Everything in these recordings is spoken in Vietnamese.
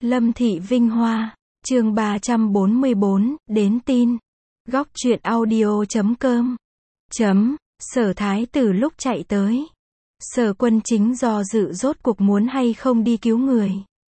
Lâm Thị Vinh Hoa, chương 344, đến tin. Góc truyện audio.com. Sở Thái Tử lúc chạy tới. Sở Quân Chính do dự rốt cuộc muốn hay không đi cứu người.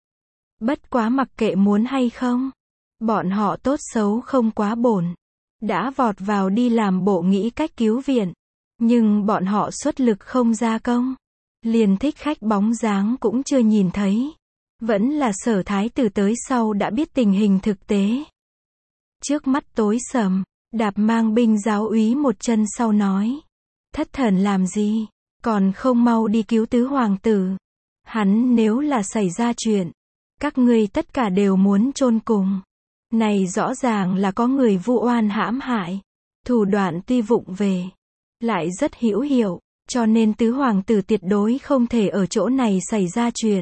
Bất quá mặc kệ muốn hay không, bọn họ tốt xấu không quá bổn. Đã vọt vào đi làm bộ nghĩ cách cứu viện. Nhưng bọn họ xuất lực không ra công. Liền thích khách bóng dáng cũng chưa nhìn thấy. Vẫn là Sở Thái Tử tới sau đã biết tình hình thực tế. Trước mắt tối sầm, đạp mang binh giáo úy một chân sau nói. Thất thần làm gì, còn không mau đi cứu tứ hoàng tử. Hắn nếu là xảy ra chuyện, các ngươi tất cả đều muốn chôn cùng. Này rõ ràng là có người vu oan hãm hại. Thủ đoạn tuy vụng về, lại rất hữu hiệu, cho nên tứ hoàng tử tuyệt đối không thể ở chỗ này xảy ra chuyện.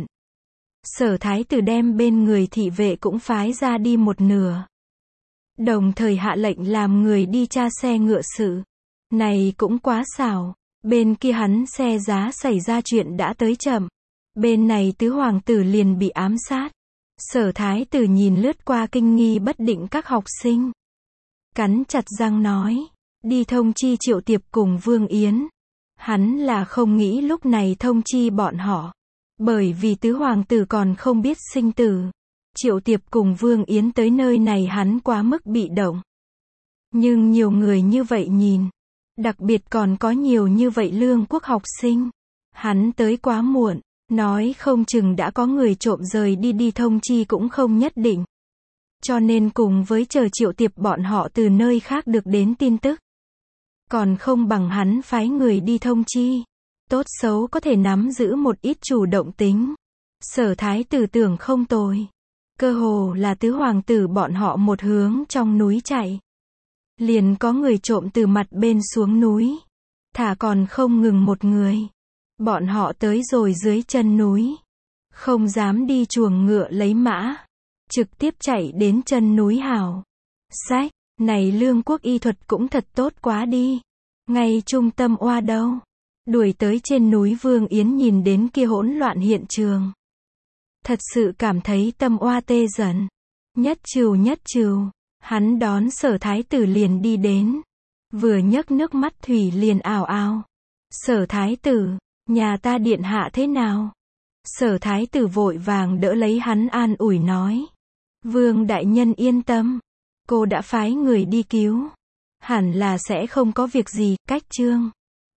Sở Thái Tử đem bên người thị vệ cũng phái ra đi một nửa. Đồng thời hạ lệnh làm người đi tra xe ngựa sự. Này cũng quá xảo. Bên kia hắn xe giá xảy ra chuyện đã tới chậm. Bên này tứ hoàng tử liền bị ám sát. Sở Thái Tử nhìn lướt qua kinh nghi bất định các học sinh. Cắn chặt răng nói. Đi thông chi Triệu Tiệp cùng Vương Yến. Hắn là không nghĩ lúc này thông chi bọn họ. Bởi vì tứ hoàng tử còn không biết sinh tử. Triệu Tiệp cùng Vương Yến tới nơi này hắn quá mức bị động. Nhưng nhiều người như vậy nhìn. Đặc biệt còn có nhiều như vậy lương quốc học sinh. Hắn tới quá muộn. Nói không chừng đã có người trộm rời đi thông chi cũng không nhất định. Cho nên cùng với chờ Triệu Tiệp bọn họ từ nơi khác được đến tin tức. Còn không bằng hắn phái người đi thông chi. Tốt xấu có thể nắm giữ một ít chủ động tính. Sở Thái Tử tưởng không tồi. Cơ hồ là tứ hoàng tử bọn họ một hướng trong núi chạy. Liền có người trộm từ mặt bên xuống núi. Thả còn không ngừng một người. Bọn họ tới rồi dưới chân núi. Không dám đi chuồng ngựa lấy mã. Trực tiếp chạy đến chân núi hào. Sách, này lương quốc y thuật cũng thật tốt quá đi. Ngay trung tâm oa đâu. Đuổi tới trên núi Vương Yến nhìn đến kia hỗn loạn hiện trường. Thật sự cảm thấy tâm oa tê dần. Nhất trừ. Hắn đón Sở Thái Tử liền đi đến. Vừa nhấc nước mắt thủy liền ào ào. Sở Thái Tử, nhà ta điện hạ thế nào? Sở Thái Tử vội vàng đỡ lấy hắn an ủi nói. Vương đại nhân yên tâm. Cô đã phái người đi cứu. Hẳn là sẽ không có việc gì, cách chương.